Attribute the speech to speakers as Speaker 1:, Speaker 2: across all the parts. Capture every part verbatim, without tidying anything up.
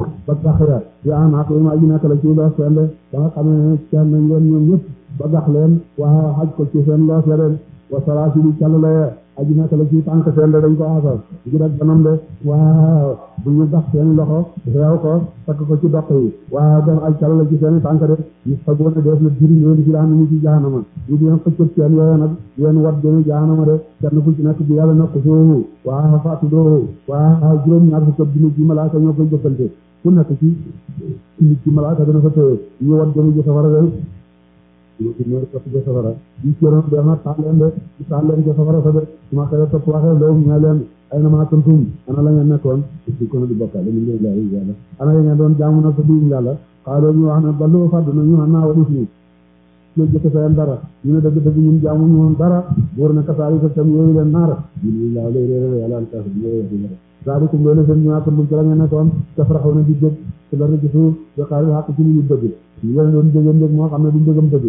Speaker 1: ba gaxya yaa naa ko ma aji nekk la ci loos seen de ba nga xam ne seen nañ leen ñoom ñëpp ba gax leen waa xaj ko ci seen loos la leen wa salaasilu càllale aji nekk la ci tànk seen de dañ ko asal gi dak banam de waaw bu ñu gax seen loxo réew ko takk ko ci doq yi waaw def ay càllale ci seen tànk de ñu fa boone def la jëriñ leen ci daan ñu ci jaanama ñu di xëccëg seen yooyu nag yéen wat jëme jaanama de kenn ku ci nekk bi yàlla na ko soowu waaw faatu doo waaw juróom ñaar fukk dina ci malaaka ñoo koy jëppante ku nekk ci nit ci malaaka dana fa tëye ñu wat jëme ji safara de ñu ci ñëw topp ja safara ñu cëroon dema taal leen de ci taal leen ja safara sa de su ma xëyee topp waxee loolu ñaa leen ay na maa kuntum ana la ngeen nekkoon ci ko na di bokkaale ñu leen lay yàlla ana la ngeen doon jaamu na sa duum yàlla xaaloo ñu wax ne ballu fàdd na ñu xam naa wadif ñu ñu jëkk seen dara ñu ne dëgg dëgg ñun jaamu ñu woon dara buur ne kasaari sa tam yooyu leen naara ñu laa lay réeré yàlla al kaas ñu zaalikum loolu seen ñu kuntum ci la ngeen nekkoon tafraxu na di dëgg ci la ci suuf di xaari xàq ci ñu dëgg ñu leen doon dëggam dëgg moo xam ne duñ dëggam dëgg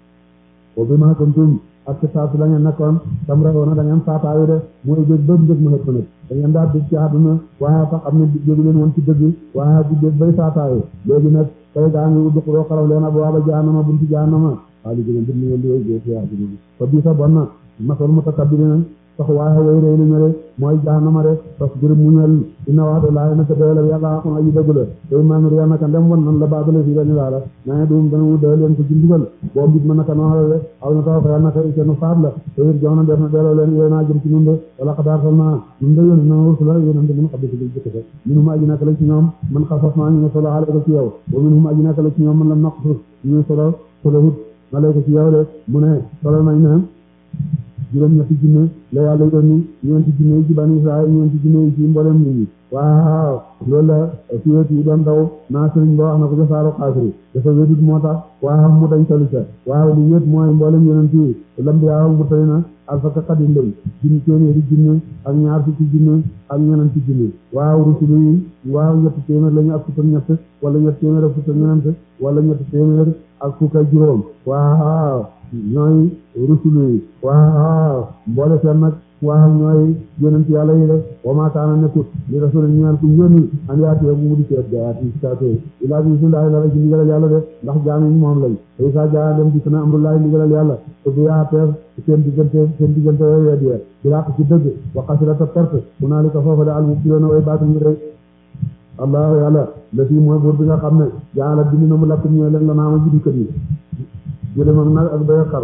Speaker 1: o bi ma kuntum ak ci saa si la ngeen nekkoon tam raxoona da ngeen saataayu de mooy dëgg ba dëgg ma xëpp nag da ngeen daa dëgg ci àdduna waaye sax am na dégg leen woon ci dëgg waaye di dëgg bay saataayu léegi nag tey gaa ngi uddu xuroo xaraw leen ab waaba jaanama bunti jaanama waaye li gën a dëgg ngeen di wéy ci àdduna bi fa bii sa bon na masal mutakabbiriina sax waaye way réy li ñëre mooy jaanama de parce que muñal ina waate laay naka doole yàlla xaqun aji dëgg la tey man riya naka ndem wan nan la baadale fii dañu laala nae dum dana mu dee leen ko ci mbugal boo mbit ma naka noonu de aw na taw fa naka kenn faat la te it jox na def na delloo leen yéen a jëm ci ñun de wala xadaar sal naa ñun de yéen na rusula yéen de mun xam dëgg jëkk sa minhum aji naka la ci ñoom man xasas naa ñu ne solo xale ko ci yow wa minhum aji naka la ci ñoom man la naqsus ñu solo solo hut na lay ko ci yow de mu ne solo nañ ne juróom ñetti junne la yàlla yónni ñeenti junne yi ci bani Israël ñeenti junne yi ci mboolem nit ñi waaw loolu la suyet yi doon daw naa sëriñ ba wax na ko ca saaru xaasiri dafa wédut moo tax waaw mu dañ tali sa waaw li wét mooy mboolem yonent yi lambiyaa mu tali na alfaka xadim lay junni téeméeri junne ak ñaar fukki junne ak ñenenti junne waaw rusulu yi waaw ñetti téeméer la ñu ak fukk ak ñett wala ñetti téeméer ak fukk ak ñenent wala ñetti téeméer ak fukk ak juróom waaw ñooy rusulu yi waaw mboole seen nag waaw ñooy yonent yàlla yi de wa maa kaana nekkut li rasul ñaan ku yónni an yaati bu mu di seet gayaati sitaate ilaa bi bismillahi la ci ndigalal yàlla de ndax jaam yi moom lañ tey saa jaa dem gis na amrullahi ndigalal yàlla te bu yaateef seen diggante seen diggante yooyu weddi ci laq ci dëgg wa xasira ta perte hunaalika foofa de al mubtiluuna way baatu ñu rey allahu yàlla la fii mooy buur bi nga xam ne jaala bind na mu lakkum ñooy leen la naama juddikat yi jëlem ak nag ak bay xar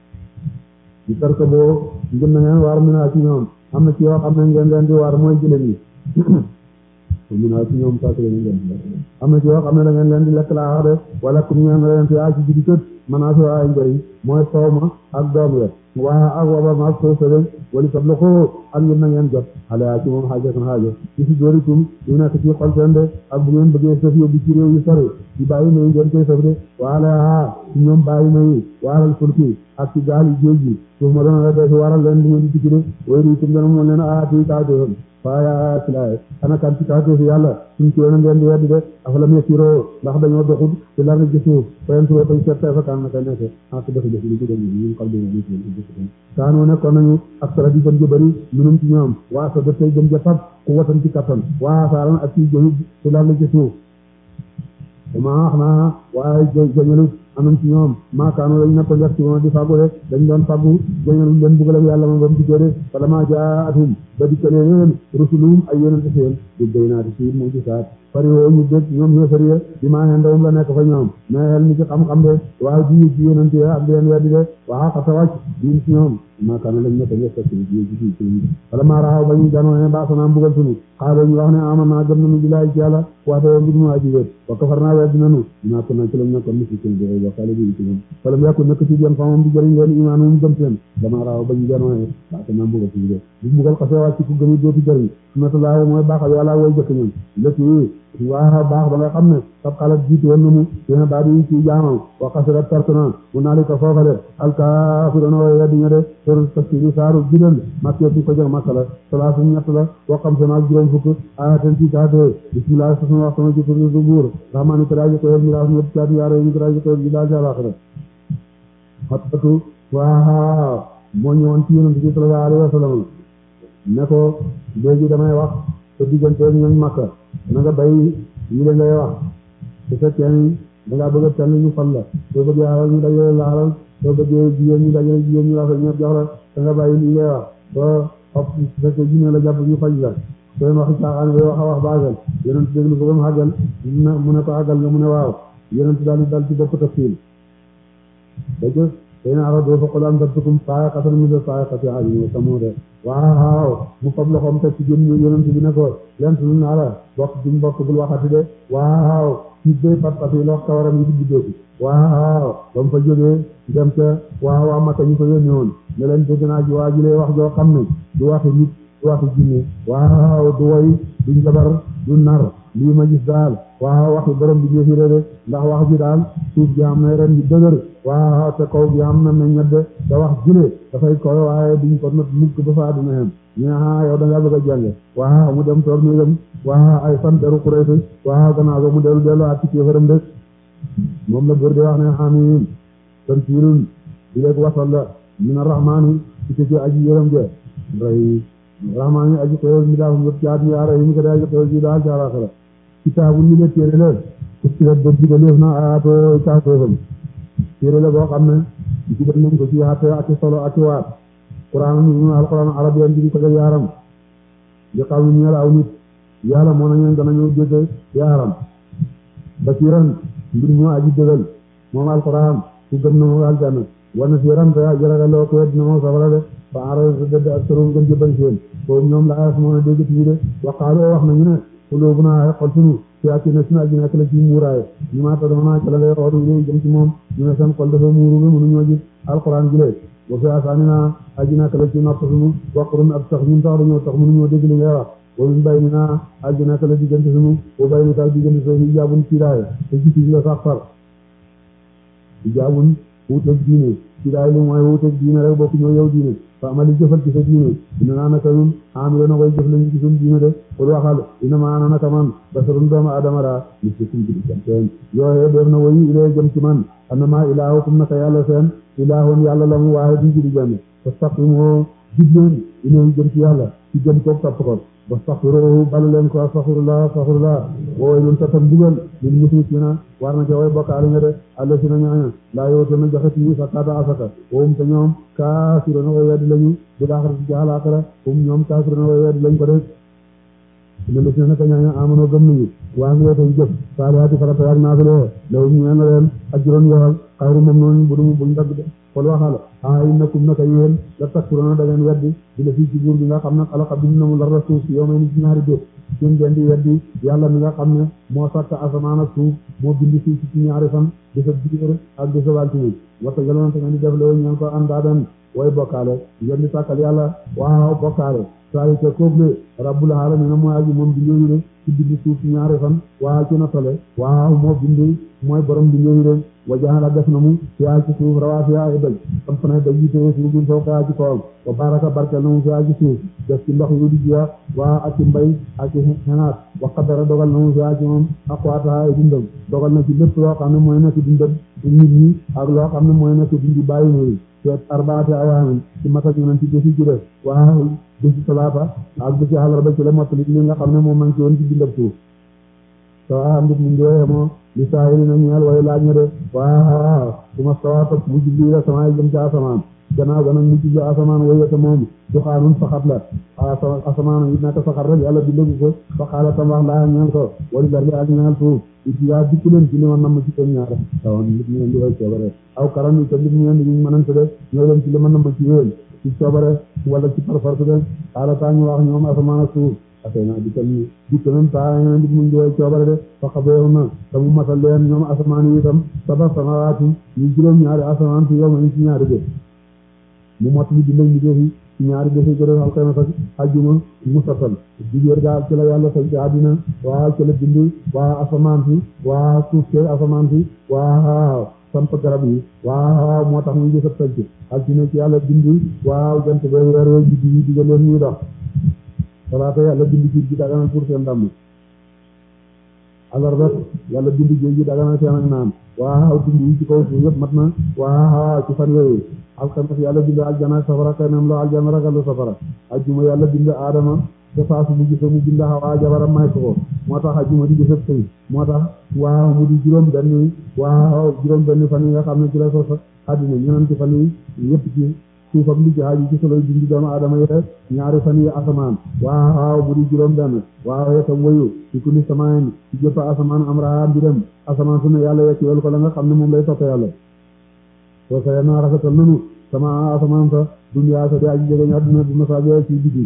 Speaker 1: di tarka boo ngën na ngeen waar minaa ci ñoom am na ci yoo xam ne ngeen leen di waar mooy jëlem yi minaa ci ñoom saak leen ngeen am na ci yoo xam ne da ngeen leen di lekk laa wax de wala kum ñeen leen fi aa ci juddikat manaa so ay njëriñ mooy soow ma ak doom ya waa ak waba maag soo sëlen wali sab la ko ak ngeen na ngeen jot xale yaa ci moom xaaja kan xaaja ci si jóoritum yu nekk ci xol seen de ak bu ngeen bëggee sëf yóbbu ci réew yu sori ci bàyyi may ngeen koy sëf de waala ci ñoom bàyyi may waaral fulki ak ci gaal yi géej gi suuf ma doona la dee si waral leen di ngeen di dikki de way ri tum dana moom leen aati kaawteefam faya silaye ana kan ci kaawteefi yàlla suñ ci yoona ngeen di weddi de afalam yasiroo ndax dañoo doxul ci lar na ci suuf fayen turoo tañ seet fa kan naka nekk ak def def li ci dem ñu xam de kaanoo nekkoon nañu ak sara di gën ja bëri minum ci ñoom waa sa def tey gën ja tab ku watan ci kattan waa saaran ak ci jëmi ci lar na ci suuf dama wax naa waaye jañalut anam ci ñoom maakaano lañ nekk njëkk ci moom di fàggu rek dañ doon fàggu jañaluñ leen buggalam yàlla moom ba mu dikkee de fala maa jaatum ba dikkalee leen rusulum ay yonente seen di bay naa di ci mu ci saat fari woo ñu dégg ñoom ñoo fari di maa xeen ndawum la nekk fa ñoom mais ni ci xam-xam de waaye di ci yonente ya ak di leen weddi de waa xasa wàcc diin ci ñoom maakaano lañ nekk njëkk ci ci ci fala maa raaw ba ñu janoo ne baa sanaa mbugal sunu xaalo ñu wax ne ama naa gëm nañu bilaay ci yàlla waate woo ngir mu aji wéet wa kafar naa weddi nanu dinaa ko naa ci lañ nekkoon misi ci waxale bi ci moom falam yàkku nekk ci yéen fa moom di jëriñ leen imaan moom gëm seen dama raaw ba ñu janoo baa sanaa mbugal ci de bu mbugal xasee wàcc ku gëm dootu jëriñ sunnatullaahi mooy baaxal yàlla way jëkk ñoom lëkk waa baax ba nga xam ne sab xalat jiitu woon na mu dina baadi yi ci jaamam wa xasirat pertena mu naalika foofale alkaafiruuna way weddi ña de sor tafsiri saaru bidal makkee fi ko jëg makka la salaasu ñett la wa xam sana ak juróom fukk ayaten ci kaate bismillah sa sama wax sama ci turu buur rahmaani ko daaji ko yel miraas ñëpp caati yaaro yi ko daaji ko yel daal ci àlaxira xatbatu waa moo ñëwoon ci yonent bi sallallahu alayhi wa sallam ne ko léegi damay wax te diggante ñooñ makka na nga bay yi la ngay wax su fekkee ni da ngaa bëgg a tànn ñu fal la soo bëggee alal ñu dajale la alal soo bëggee jigéen ñu dajale jigéen ñu rafet ñëpp jox la da nga bàyyi li ngay wax soo xob su fekkee jinne la jàpp ñu faj la soo leen waxi caaxaan ngay wax a wax baagal yonent déglu ko ba mu àggal mu ne ko àggal nga mu ne waaw yonent daal di dal ci bopp tafsiir da jëf tey na arado fa qul anzartukum sa'iqatan mithla sa'iqati 'aadin wa samuud waaw mu fab loxoom teg ci jëm yonent bi ne ko lent lu naa la bokk ci mbokk bul waxati de waaw ci bay pat pat yi lox kawaram yi di guddeeku waaw ba mu fa jógee dem ca waaw waa Makka ñu ko yónni woon ne leen dégg naa ji waa ji lay wax joo xam ne du waxi nit du waxi jinne waaw du woy du njabar du nar lii ma gis daal waaw waxi borom bi ñëfi de ndax wax ji daal suuf gi am na ren bi dëgër waaw te kaw gi am na na ñedde te wax jile dafay koy waaye duñ ko not mukk ba fa àdduna xem ñu ne ah yow da ngaa bëgg a jànge waaw mu dem toog ñu dem waaw ay fan deru Quraysh waaw gannaaw ba mu dellu dellu at ci kéefëram de moom la góor di wax ne amiin tanziilun di leeg wasal la mina rahmaani ci ci aji yërëm je ray rahmaani aji xewal mi daal ñëpp ci àdduna yaara yi mu ko di aji xewal ji daal ci àllaaxira kitaabu ñu ne téere la ku ci la dëgg ga léef na ayaato caafeefam téere la boo xam ne ci def nañ ko ci àtte ak solo ak waat Qur'an ñu alquran arabiyan bi ko def yaaram di xaw ñu ñeel aw nit yàlla moo nañu danañu dégg yaaram basiran mbir mu aji dëgal moom alquran ku gëm na moom aljanna wana si yaram te aji ragaloo ko wet na moom safara de fa ara dëdd ak soroom gën jëbal seen foofu ñoom la ayas moo na dégg tii de waqaaloo wax nañu ne xuloo bu naa xol sunu ci ak na sunu aji nekk la ci muuraay ñu maa ta dama naa ca la ngay xootu léegi jëm ci moom ñu ne seen xol dafa muuru bi mënuñoo gis alquran ji lee ba fi asaani naa aji nekk la ci nopp sunu waqrun ab sax ñun sax dañoo tax mënuñoo dégg li ngay wax wa min bay ni naa aji nekk la diggante sunu wa bay ni taal diggante soo fi jaabun ciiraay te gis la sax far di jaabun wuuteeg diine ciiraay li mooy wuuteeg diine rek bokk ñoo yow diine fa amali jëfal ci sa diine ina naa naka ñun am yo na koy jëf lañu ci suñu diine de pour waxal ina ma ana naka man basarun doomu adama raa li si suñ bi seen yooye def na woyu ilee jëm ci man annama ilaahukum naka yàlla seen ilaahun yàlla la mu waaye di jidi jëme fastaqimu jubleen ilee jëm ci yàlla ci jëm koog topp ko wastaghfiruhu balu leen ko astaghfirullah astaghfirullah wooy lun ta tam bugal lil musrikina war na ca way bokkaale nga de alla si na ñaaña laa yowte na joxe ci sakata asaka woom te ñoom kaafiro na way weddi lañu di daaxara ci àllaaxira woom ñoom kaafiro na way weddi lañ ko def ina la si na naka ñaaña amanoo gëm nañu waa ngi woote jëf saalihaati farata yaak naafile lawum ñu na leen ajron yoxal xayru moom noonu bu dumu buñ dagg de xool waxal ah innakum naka yéen la takkuroona da ngeen weddi di la fii ci buur bi nga xam ne xalaqa bind na mu lar la suuf si yow may ni ci ñaari bét seen ngeen di weddi yàlla mi nga xam ne moo sàkk asamaan ak suuf moo bind suuf si ci ñaari fan di sa biir ak di sa waltini wata yaloon te ngeen di def la ñeen ko àndaadan way bokkaale ngeen di sàkkal yàlla waaw bokkaale saari te kooble rabbul alamin mooy aji moom bi ñëwi de ci bind suuf si ñaari fan waaw ci natale waaw moo bind mooy borom bi ñëwi de wa jaala def na mu fiyaa ci suuf rawaasiya ay doj samp na doj yi téye suuf bi foofu yaa ci kawam wa baraka barkel na mu fiyaa ci suuf def ci ndox yu di jiya waa ak ci mbay ak ci xenaat wa qadara dogal na mu fiyaa ci moom aqwaataha ay dundam dogal na ci lépp loo xam ne mooy nekk dundam nit ñi ak loo xam ne mooy nekk dundi bàyyi mooy seet arbaati ayaamin ci masak ñu nañ ci bési ci def waaw bési talaata ak bési àllarba ci la mottali li nga xam ne moom man ci woon ci dundam suuf sawa mbit mu njoye moo li saahiri na ñeel way laaj ña de waaw su ma sawa topp mu jubli la sama jëm ci asamaan gannaaw ga nag mu jubli asamaan wayete moom duxaanun saxat la asamaan it naka saxat rek yàlla bindagu ko fa xaala tam wax laa ñeel ko wali dar li ak ñeel suuf it yaa dikk leen ci li ma namm ci seen ñaare tawan nit ñu leen di way coobare aw karan yi te nit ñu leen di ñu mënante de ñoo leen ci li ma namm ci yéen ci coobare wala ci parforce de xaala taa ñu wax ñoom asamaan ak suuf asay naa dikkal ni dikk nañ taa ñeneen nit muñ di way coobare de fa xabeew na te mu masal leen ñoom asamaan yi itam saba samawaati ñu juróom ñaari asamaan ci yow ma ci ñaari bés mu mot li di lañ ñu defi ci ñaari bés yi gërëm alxames ak ajjuma musatal digéer daal ci la yàlla sañ ci àddina waa ci la bind waa asamaan si waa suuf si asamaan si waa samp garab yi waaw moo tax muy jësat sañ ci altine ci yàlla bind waaw jant ba weer weer guddi yi digal leen ñuy dox salaata yàlla bind géej gi daganal pour seen ndàmm alarba yàlla bind géej gi daganal seen ak naan waaw bind yi ci kaw suuf yëpp mat na waaw ci fan yooyu alxames yàlla bind aljana ak safara kay nam la aljana ragal safara ajjuma yàlla bind aadama te saa su mu gisee mu bind Hawa jabaram may ko ko moo tax ajjuma di bésëb sëy moo tax waaw mu di juróom benn waaw juróom benn fan yi nga xam ne ci la sos àddina ñenanti fan yi yëpp ci suuf ak li ci xaaju ci soloy dindi doomu aadama yi rek ñaari fan yi asamaan waaw mu di juróom benn waaw itam wayu ci kulli samaan ci jëpp asamaan am raa mbiram asamaan su ne yàlla yekk yoolu ko la nga xam ne moom lay topp yàlla soo saye naa rafetal nanu sama asamaan sa duniyaa sa di aji jegeñ àdduna dina saa bee ci biddi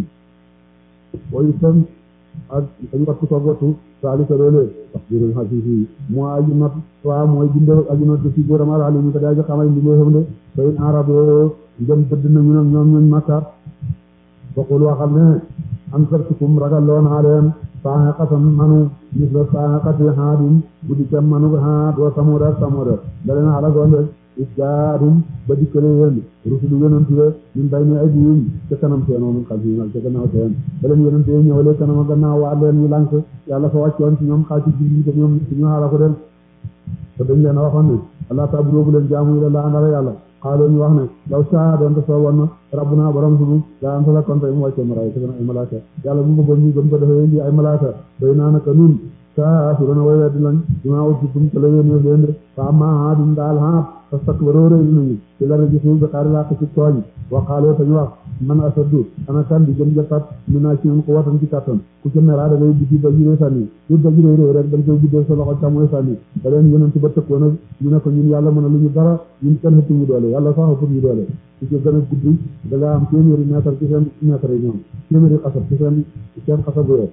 Speaker 1: wayu tam ak dañ wattu ko wattu saali sa doole wax jërël xasiisi moo aju not waaw mooy binde aju not si góoram alaali ñu ko daa jox xamay mbindee xam de fayin arabo njëm tëdd nañu nag ñoom ñooñ makka bokkul waxal ne am sartukum ragal loo naa leen saaxe xasan manu mis la saaxe xati haadin guddi kem manu haad wa samuda samuda da leen xalagoon rek is jaadum ba dikkale yéen rusulu yonent ye ñun bay ni ay diim ca kanam seen moom xal fi nag ca gannaaw seen ba leen yonent ye ñëwale kanam a gannaaw waa leen ñu lànk yàlla fa wàccoon ci ñoom xaal ci julli te ñoom ci ñu xaala ko den te dañ leen a waxoon ne allah taabudoo bu leen jaamu ila laa ndara yàlla xaaloo ñu wax ne law saa doon te sooboon na rabbuna borom sunu daa anta la konte mu wàccee maraay te gën ay malaaka yàlla bu bëggoon ñu gëm ko dafay indi ay malaaka day naa naka nun saa su dana way weddi lañ dinaa wacci tum te la yéen leen de fa amma haadum daal haat fastakbaroo rëy nañu ci la gi suuf bi xaari làq ci tooñ waxaaloo tañu wax man asaddu ana kan di gën jëkkat mi naa ci ñun ko watan ci kattan ku ci meraa da ngay buddi ba juree sànni lu ba juree réew rek dañ koy buddee sa loxo càmmoy sànni da leen yonent ba tëkkoo nag ñu ne ko ñun yàlla mën a lu ñu dara ñun kenn xëpp ñu doole yàlla sax ëpp ñu doole ci ci gën a gudd da nga am téeméeri mètre ci seen mètre yi ñoom téeméeri xasab ci seen seen xasabu yow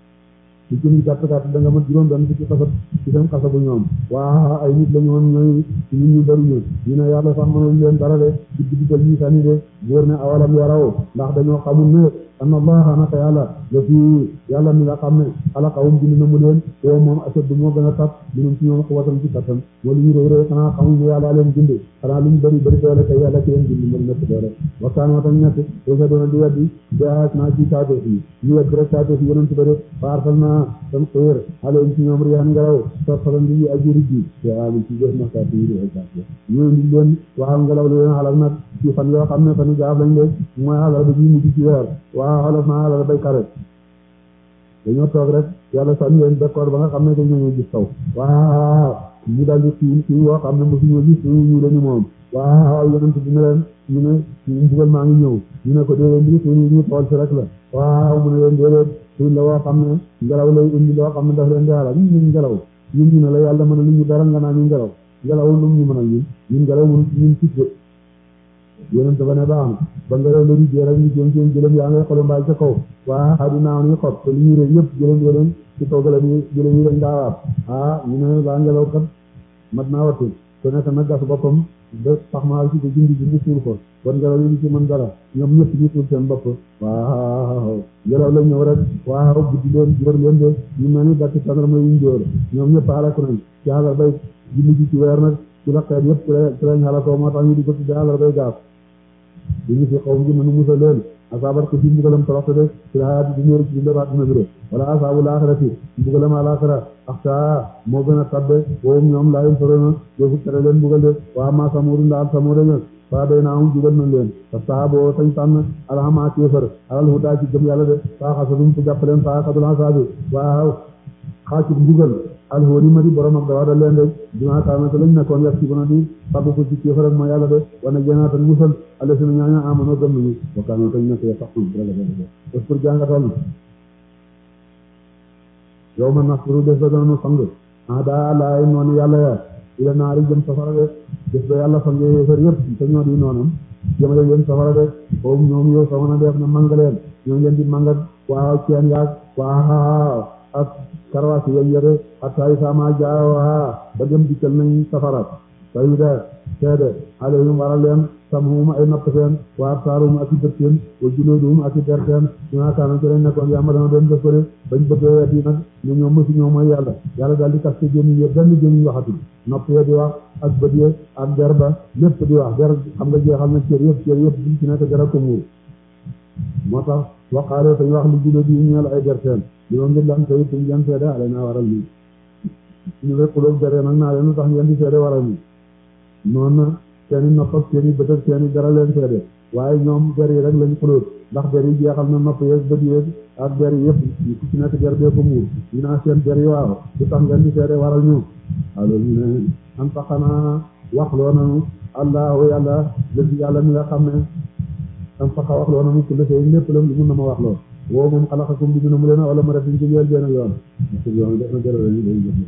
Speaker 1: ci ci ñu gàtt gàtt da nga mën juróom benn ci xasab ci seen xasabu ñoom waa ay nit la ñu woon ñooy ci nit ñu bëri ñu ñu ne yàlla sax mënul leen dara de di di dal ñi sànni de góor ne awalam yaraw ndax dañoo xamul ne anna allaha naka yàlla la fi yàlla mi nga xam ne xalaqahum bind na mu leen woo moom ashaddu moo gën a tat minum ci ñoom quwwatan ci kattan moo lu ñu réy réy xanaa xamul ne yàlla leen bind xanaa lu ñu bëri bëri doole kay yàlla ci leen bind mën nekk doole waxtaan wa tam ñett doosa doona di weddi jaas naa ci taatoo fi ñu wedd rek taatoo fi yonent bëri faarsal naa tan xéer alayhim ci ñoom riyan ngelaw sarsalan di aji rijji te amin ci jëf na saati yi réy saati ñoo ndi leen waxal ngelaw li leen xalak nag ci fan yoo xam ne fan yi gaaf lañ de mooy xalal ba ji mujj ci weer waaw xolof naa xalal baykat rek dañoo toog rek yàlla sànni leen bekkoor ba nga xam ne dañu ñëw gis taw waaw ñu daal di siin siin woo xam ne mosuñoo gis ñu lañu moom waaw yonent bi ne leen ñu ne mbugal maa ngi ñëw ñu ne ko déedéet lii siin ñu tool si rek la waaw mu ne leen déedéet siin la woo xam ne ngelaw lay indi loo xam ne daf leen di xalaat ñun ñu ngelaw ñun ñu ne la yàlla mën a lu ñu dara nga naa ñu ngelaw ngelaw lu ñu mën a ñun ñun ngelaw mun ñun ci yonent ba ne baax na ba ngelaw la rijjee rek ñu jéem seen jëlëm yaa ngay xolu mbaay ca kaw waa xadi naaw ni xob te li ñu rëy yëpp jëlëm yoneen ci kaw gëlëm yi jëlëm yi lañ daawaat ah ñu ne baa ngelaw kat mat naa wattu te nekk nag gas boppam ba sax maa ci ko jindi ji ñu suul ko kon ngelaw yi ci mën dara ñoom ñëpp ñu suul seen bopp waaw ngelaw la ñëw rek waaw guddi leen jóor leen de ñu mel ni gàtt tàndarma yuñ jóor ñoom ñëpp xalaku nañ ci àllar bay ji mujj ci weer nag ci la xeet yëpp ci lañ xalakoo moo tax ñu di ko tudde àllar bay gaaf di ñu fi xaw ma nu musal leen asaabat ko fi mbugalam toroxte de ci la hayaati dunya ci dundam àdduna bi de wala asaabul aaxirati mbugalam alaaxira axsaa moo gën a tabbe woom ñoom laa yum sorona yoofu tere leen mbugal de waa ma samuudu ndaal samuuda ñëg faa day naa hum jugal nañ leen fa saaboo tañ tànn alxamaa kéefar alal hudaa ci gëm yàlla de faa xasadum te jàpp leen faa xadul asaabi waaw xaacib mbugal alhooni ma di borom ak dawa da leen de dinaa kaanate lañ nekkoon yàq ci bona di fàggu ko ci kéefar ak ma yàlla de wana jeenaatan musal alla sina ñaaña amanoo gëm nañu wakkaanoo tañ nekk ya saxul ragal def pour jàngatal yow ma nasru des ba dana nu sang ah daa laay noonu yàlla ya ila naari jëm safara de des ba yàlla sang yéefar yëpp te ñoo di noonam jëmale leen safara de foofu ñoom yow sama na def na mangaleen ñoo leen di mangat waaw ceen yaag waaw ak karawaas yañ yore xattaay sama jaawa ba dem dikkal nañ safara sayida seede alayhim waral leen samhum ay napp seen wa absaaruhum ak i bët seen wa juluuduhum ak i der seen ñaa kaana ci lañ nekkoon yàmba dana doon def ko de bañ bëggee wet yi nag ne ñoom mësu ñoom mooy yàlla yàlla daal di kas te génn yë benn génn waxatu nopp ya di wax ak bët ya ak der ba lépp di wax der xam nga jeexal na cër yëpp cër yëpp buñ ci nekk dara ko muur moo tax waqaale tañ wax li juluudi yi ñeel ay der seen li moom ngir lan tey tuñ leen seede ale naa waral lii ñu rek xuloog dere nag naa leen tax ngeen di seede waral lii noonu na seeni nopp ak seeni bët ak seeni dara leen seede waaye ñoom der yi rek lañ xulóot ndax der yi jeexal na nopp yeeg bët yeeg ak der yi yëpp ku ci nekk der bee ko muur dinaa seen der yi waaw du tax ngeen di seede waral ñu alors ñu ne an taxanaa wax loo nanu allahu yàlla lësi yàlla mi nga xam ne am faxa wax loo nanu ku lësee lépp la mun na ma wax loo woo moom xalaxakum bi dina mu leen wala ma def ñu ci jël benn yoon parce que yoon def na dara ñu day jëf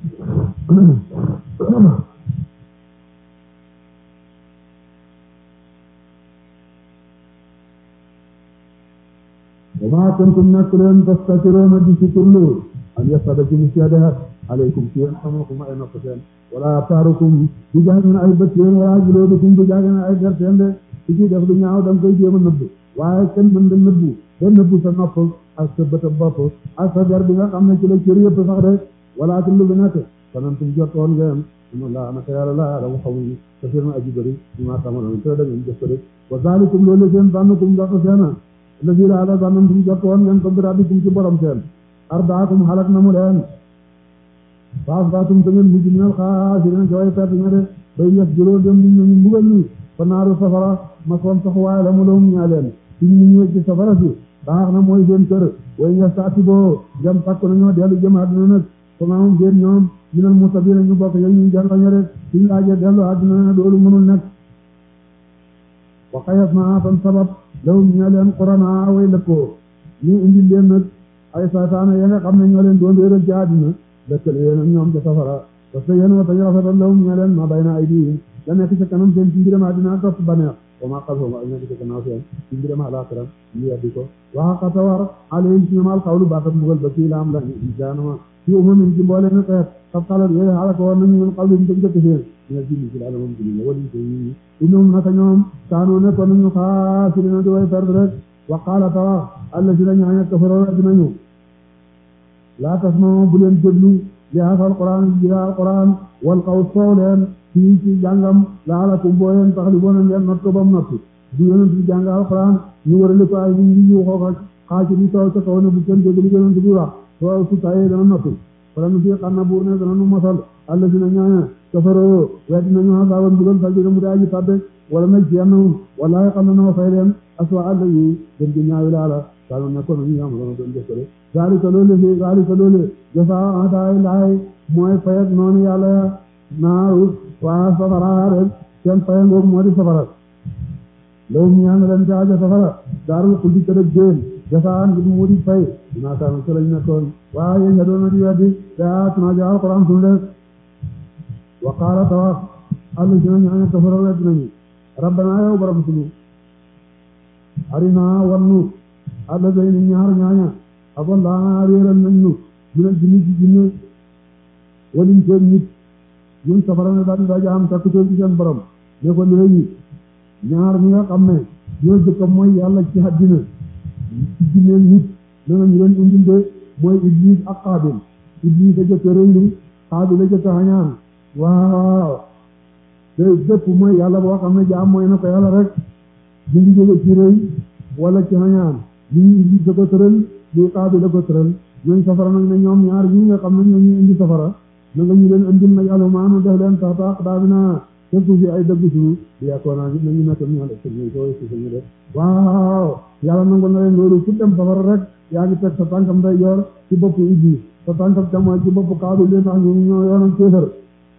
Speaker 1: wa maa kuntum nekk leen tastatiroona di si turlu an yasada ci mu seedehat aleykum ci yéen xamakum ay nopp seen wala absaarukum du jaageen ay bët yéen wala juloodukum du jaageen ay der seen de su ci def lu ñaaw da nga koy jéem a nëbb waaye kenn mën da nëbbu da nëbbu sa nopp ak sa bët bopp ak sa der bi nga xam ne ci la cër yëpp sax de wala ci lu bi nekk fanantum jottoon ngeen ina laa naka yàlla laa dama xaw ni te seen aji bëri ñu maa tamaloon te da ngeen jëf ko de wa zalikum loolu seen bànnukum jot seena la fi la ala bànnantum jottoon ngeen ko biradikum ci borom seen ardaakum xalak na mu leen faas baatum te ngeen mujj minal xaasiriin ca way perte ña de bay ñes juróom dem ni ñu mbugal ni fa naaru safara masoon sax waaye la mu lawum ñaa leen suñ ñu ñëwee ci safara si baax na mooy seen kër way ñes taati boo jam takk nañoo dellu jëm àdduna nag fa maamum seen ñoom minal mustabiina ñu bokk yeg ñu jàngaña rek suñ laajee dellu àdduna ne loolu mënul nekk wa xayas naa tan sabab lawum ñaa leen qurana way lëkkoo ñu indi leen nag ay saytaane ya nga xam ne ñoo leen doon réeral ci àdduna dëkkal yéen ak ñoom ca safara parce que yéen wa tañ rafetal lawum ñaa leen ma bay na ay diin la nekk ca kanam seen ci mbiram àddina topp baneex wa maa xalfahum ak nekk ca gannaaw seen ci mbiram àllaaxira ñu weddi ko waxata war alayhim ci ñoom alxawlu baatat mbugal ba kii la am la jaanama ci umamin ci mboolee na xeet xab xalat yooyu xalako woon nañu ñun xawlu ñu jëkk seen ña jilli ci la alamam jili wali ko yi inum naka ñoom kaanu nekkoon nañu xaasirina di way perdre rek wa qaala tawax alla si la ñaaña kafaroo dinañu laa tasma'u bu leen déglu li haasal qur'aan ji alqur'aan wal qaw soow leen fii ci jàngam laalakum boo leen taxlibuuna ngeen not ko ba mu noppi du yonent bi jàng alqur'aan ñu warale ko ay ñu ngi yuuxoo ko xaaci bi soow ca kaw ne bu kenn dégg li yonent bi wax soo su tayee dana noppi wala nu fii xam na buur ne dana nu mosal alla si na ñaaña kafaroo weddi nañu asaaban bugal fal dina mu daa ji tàbbe wala nag jiyannahum wallaahi xam na noo fay leen aswa àll yi gën gi ñaawi laala kaanu nekkoon nañu am loolu doon jëkkale zalika loolu fi zalika loolu jazaa ataay laay mooy fayet noonu yàlla naaru waa safara rek seen faye ngoog moo di safara law mu ñaan leen caaja safara daarul xuldi kër ak jéen jazaa ngir mu di fay dinaa kaanu ci lañ nekkoon waaye yéen nga doon na di weddi daa tunaa ja alquran suñu rek wa qaala tawax àll si na ñaane kafara wedd nañu rabbana yow borom suñu arina wannu alla day ni ñaar ñaaña aballaa réeral nañ ñu minal jinni ci jinne waliñ seen nit ñun safara ne daal daa jaam takkutoon ci seen borom ne ko léegi ñaar ñi nga xam ne ñoo jëkk mooy yàlla ci àddina ci jinneen nit na nga ñu leen indinde mooy iblis ak xaabil iblis a jëkk réylu xaabil a jëkk xañaan waaw te bépp mooy yàlla boo xam ne jaam mooy na ko yàlla rek di ngi jóge ci rëy wala ci xañaan lii iblis da ko tëral lii xaabil da ko tëral ñooñ safara nag ne ñoom ñaar ñi nga xam ne ñoo ñu indi safara na nga ñu leen indil nag yàlla maanu def leen tax tax daa bi naa tënku fi ay dëgg suñu di yàkkoonaa nit nañu nekk ñu def ñu ko ci suñu def waaw yàlla nangu na leen loolu ku dem safara rek yaa ngi teg sa tànkam day yor ci boppu iblis sa tànkam càmmooñ ci boppu xaabil li ndax ñu ñoo yoonam kéefar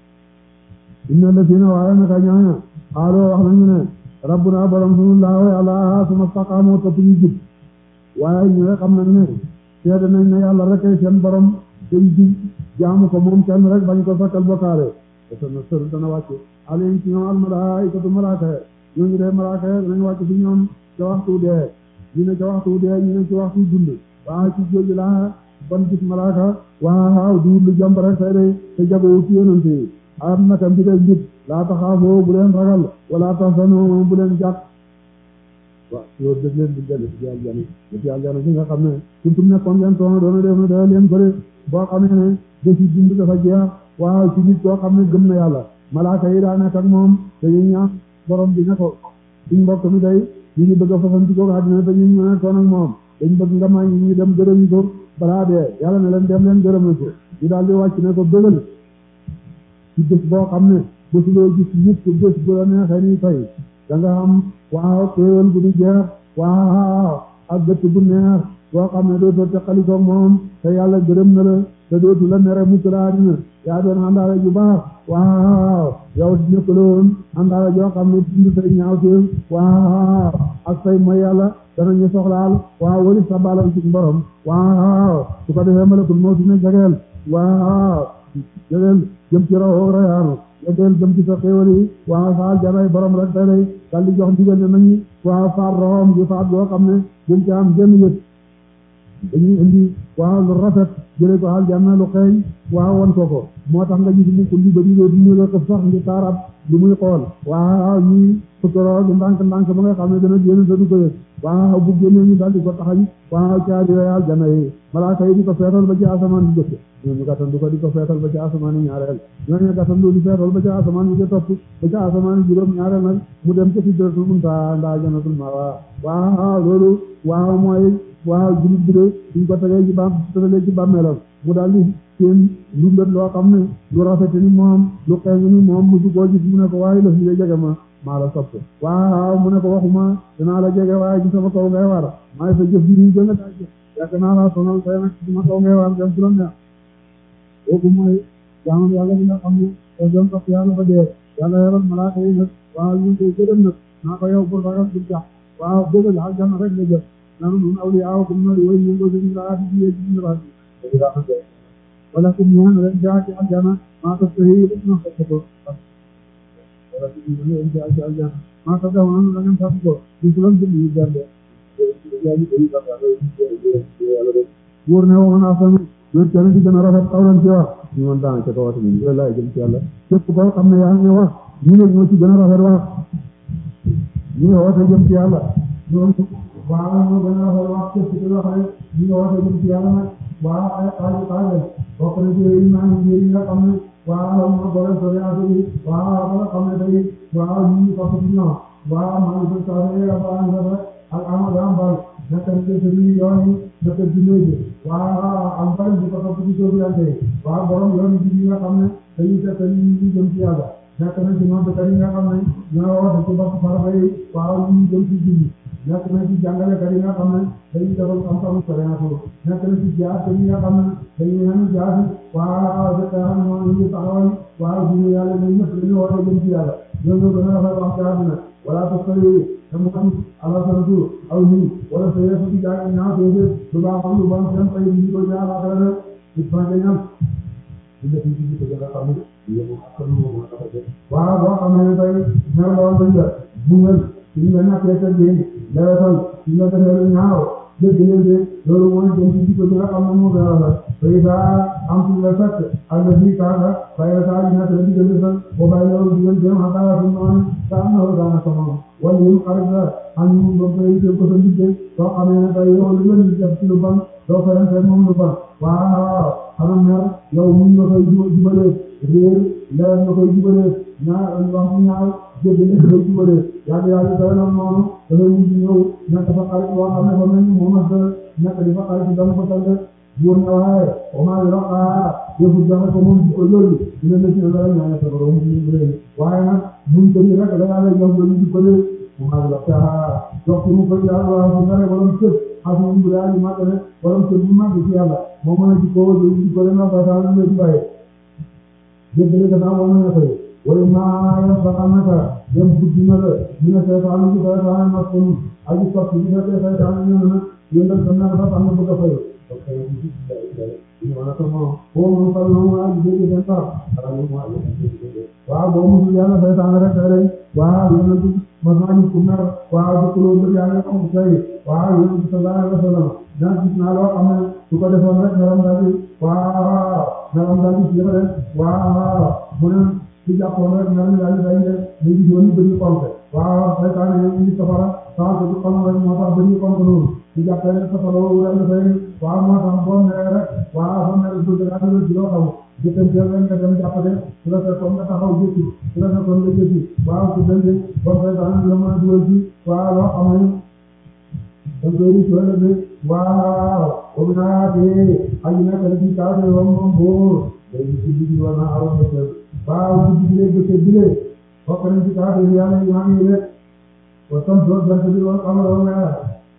Speaker 1: inna la fiina waaye naka ñaaña xaaloo wax nañu ne rabbuna borom sunu laaw yàlla suma staqaamoo topp ñu jub waaye ñu xam nañ ne seede nañ ne yàlla rek ay seen borom dañ jub jaamu ko moom kenn rek bañ ko sakkal bokkaale te na sër dana wàcc alayhim ci ñoom almalaikatu malaaka ñooñu dee malaaka danañ wàcc ci ñoom ca waxtu dee ñu ne ca waxtu dee ñu ne ci waxtu dund waaye ci jógi laa ban gis malaaka waaw duur lu jàmb rek say day te jagoo ci yonante yi am naka mbi day njub laa taxaafoo bu leen ragal wala tahzanuu bu leen jàq waaw loolu def leen di dellu ci aljana ci aljana ci nga xam ne kuntum nekkoon ngeen toona doona def na da leen bëri boo xamee ne defi dund dafa jeex waaw ci nit koo xam ne gëm na yàlla malaaka yi daa nekk ak moom dañuy ñaan borom bi ne ko suñ mbokk mi day ñu ngi bëgg a fasanti ko àddina te ñu ñu nekkoon ak moom dañ bëgg nga may ñu dem gërëm ko balaa dee yàlla ne leen dem leen gërëm ko ñu daal di wàcc ne ko bëggal ci bés boo xam ne bésuloo gis nit bés bu la neexee ni fay da nga am waaw xéewal bu du jeex waaw ak gëtt bu neex boo xam ne dootoo teqalikoo moom te yàlla gërëm na la te dootu la mere mukk la àddina yaa doon àndaale ju baax waaw yow nekkaloon àndaale joo xam ne dund say ñaawteef waaw ak say mooy yàlla danañu soxlaal waaw wari sa balal ci borom waaw su ko defee malakul mawti ne jegeel waaw jegeel jëm ci raw rayaanu jegeel jëm ci sa xéewal yi waaw faal janay borom rek te day dal di jox ndigal ne nañu waaw faat roxom gi faat boo xam ne jëm ci am genn yët dañuy indi waaw lu rafet jële ko aljanna lu xeeñ waaw won ko ko moo tax nga gis mukk li bari doo duñu la ko sax ngi taarab lu muy xool waaw ñuy fëkkaroo gi ndànk ndànk ba nga xam ne dana génn te du ko yëg waaw bu génnee ñu daal di ko taxañ waaw caari yooyu aljanna yi malaaka yi di ko feetal ba ci asamaan bi jëkk ñooñu gàttandu ko di ko feetal ba ci asamaan yi ñaareel ñooñu gàttandu di feetal ba ci asamaan bi ca topp ba ci asamaan yi juróom ñaareel nag mu dem ca sidratul muntaha ndaa jannatul ma'wa waaw loolu waaw mooy waaw jullit bi de duñ ko tegee ci bam tëralee ci bàmmeelam mu daal di seen lu mbët loo xam ne lu rafet ni moom lu xeeñ ni moom musu koo gis mu ne ko waaye lëf li jege ma maa la sopp waaw mu ne ko waxuma dinaa la jege waaye ci sama kaw ngay war maay sa jëf ji ñu gën a daa jëf yàgg naa la sonal tey nag ci sama kaw ngay war dem su la neex kooku mooy jaamam yàlla bi nga xam ne te doon topp yàlla ba dee yàlla yaral malaaka yi nag waaw ñu koy gërëm nag naa ko yow pour ragal du jax waaw bëggal aljanna rek la jëf nanu nun awliyaakum na way ñu ngo seen laa di jiyee ci rax wala kum ñaan leen jaa ci aljanna maa ko sëyi rek na ko ko wala kum ñaan leen jaa ci aljanna maa ko gawan la ngeen fat ko di sulam di ñu garde wóor ne woon naa sanu wér kenn di gën a rafet xawlan ci wax ñu mën daana ca ko wax ni loolu laay jëm ci yàlla képp koo xam ne yaa ngi wax ñu ne ñoo ci gën a rafet wax ñu ngi woote jëm ci yàlla ñoom waaw ñoo gën a rafet wax képp ci wax rek ñu ngi woote jëm ci yàlla nag waaw ay xaaju xaajal bokk na ci yi maa ngi yi nga xam ne waaw moo boole soriyaatu bi waaw ba nga xam ne day waaw ñu ngi topp ci ñoom waaw maa ngi sa sa ak Amadou Ambal naka la ñu sëriñ yoon yi naka ci néeg waaw am bari bu ko topp ci sóobiante waaw borom yoon yi nga xam ne dañuy fekk ñu ñu jëm ci yàlla nekk na ci noddkat yi nga xam ne ñoo woote ci bopp farba yi waaw ñu jëm ci julli nekk na ci jàngalekat yi nga xam ne dañuy defal xam-xamu soriyaatu nekk na ci jaas yi nga xam ne dañuy ñaan jaasi waaw dëkk xam ne ñu ngi taxawal waaw dina yàlla ñun ñëpp dañu woote jëm ci yàlla loolu gën a rafet wax ci àddina wala ko sori dama xam ala sanatu aw ni wala sa yeesu ci jaay ñaa ko def lu baax xam lu baax seen fay ñu ko jaar ak la ci fa ñaan ci def ci ko nga xam ne yow ak ko mo ma taxé waaw boo xam ne tay ñaan la woon dañ bu ngeen ñu nga nakkee sa jéem leeral ñu nga defee ñaaw dëgg leen de loolu mooy jëm ci jikko nga xam ne moo gën a rafet fay daa am ci la fekk ak la bii kaaga fay la taa ñu nekk la diggante sax boo bàyyi loolu diggante jëm ak daa fi noonu daa am na loolu daanaka moom wala ñun xarit la am ñu ba koy jëm ko sa liggéey soo xamee ne tey yow lu leen di def ci lu ban doo ko ren moom lu ban waaw xanaa mer yow mun nga koy jubalee réer leer nga koy jubalee ñaar wax ñaar dégg nga koy jubalee yàgg yàgg tey nag noonu dafay mujj ñëw nekk fa xarit boo xam ne fa mel ni moom ak nekk di fa xarit dama ko sant buur ne waaye omaa yi roq aa yëfu joxe ko moom ko loolu dina la ci dara ñaane sa borom ñu réer waaye nag buñ ko ni rek da yàlla jox la ñu ko lee omaa yi roq aa jox ko mu ko yàlla waa su ngare borom kër ak moom bu daal di màgg ne borom kër bu màgg ci yàlla moo mën a ci ko di ko dena ba taal ñu ci bàyyi dégg nga dafa woon na koy wala maa ya fa xamata dem guddi na la ñu ne seetaan ci seetaan na ko aji topp ci seetaan ñu na yëngal sa na dafa am bëgg a fay boo fal noonu waa ji dégg seen tax waaw boo musul yàlla seetaan rek rek waaw yéen a mas naa ñu ku mer waaw dëkkaloo mbir yaa ngi xam say waaw yéen a sallallahu alayhi wa sallam naa gis naa loo xam ne su ko defoon rek meram daal di waaw meram daal di ci yëpp rek waaw mu ne su jàppoon rek meram daal di day def ñu gis woon bëri xonk waaw seetaan yi ñu safara saa ko ci xonk rek moo tax bëri xonk noonu su jàppee rek safara woo rek dafay waaw moo tax boo meree rek waaw boo meree su dee daal di loo xaw jëkkanteel rek nga dem jàppate su la fekkoon nga taxaw jëkki su la fekkoon nga jëkki waaw su dende bon seetaan la mën a dugal ci waaw loo xam ne dañ koy ri sole bi waaw obi naa tee aji nekk la ci kaw de wam moom boo day ci digg war naa aroon bëccëg waaw ci digg bëccëg bi lee bokk nañ ci kaw de yàlla maa ngi rek wa samsu jant bi wal qamara weer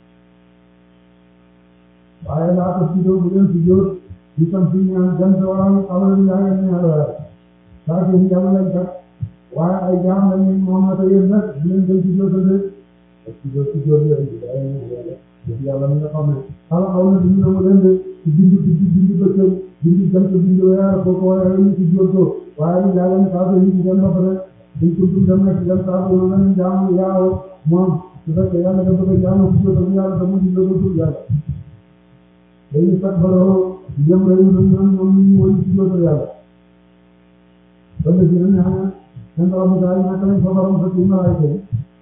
Speaker 1: waaye laa ko sujjóot bu leen sujjóot di sant ñaan jant wala qamara bi yaa ngi ñaan weer saa ko yàlla lañ kat waaye ay jaam lañ ñu moom nag yéen nag di leen koy sujjóot de sujjóot sujjóot yéen yàlla mi nga xam ne xala xaw na duñu la mu leen de ci bindu ci bindu bëccëg bindu jant bindu weer kooku waaye ñu sujjóot ko waaye ñu yàlla ñu saa ko yi ci seen bopp rek dañ ko dund dem nag dem saa ko nañ jaamu yaaw moom su fekkee yàlla dafa bëgg jaamu sujjóot ak yàlla dafa mujj la ko tur yàlla dañuy fat baroo jëm rek ñu ñoom ñoom ñu woy sujjóot ak yàlla ba léegi nag ñaan seen borom daal ñaata lañ fa borom sa ci malaayka yi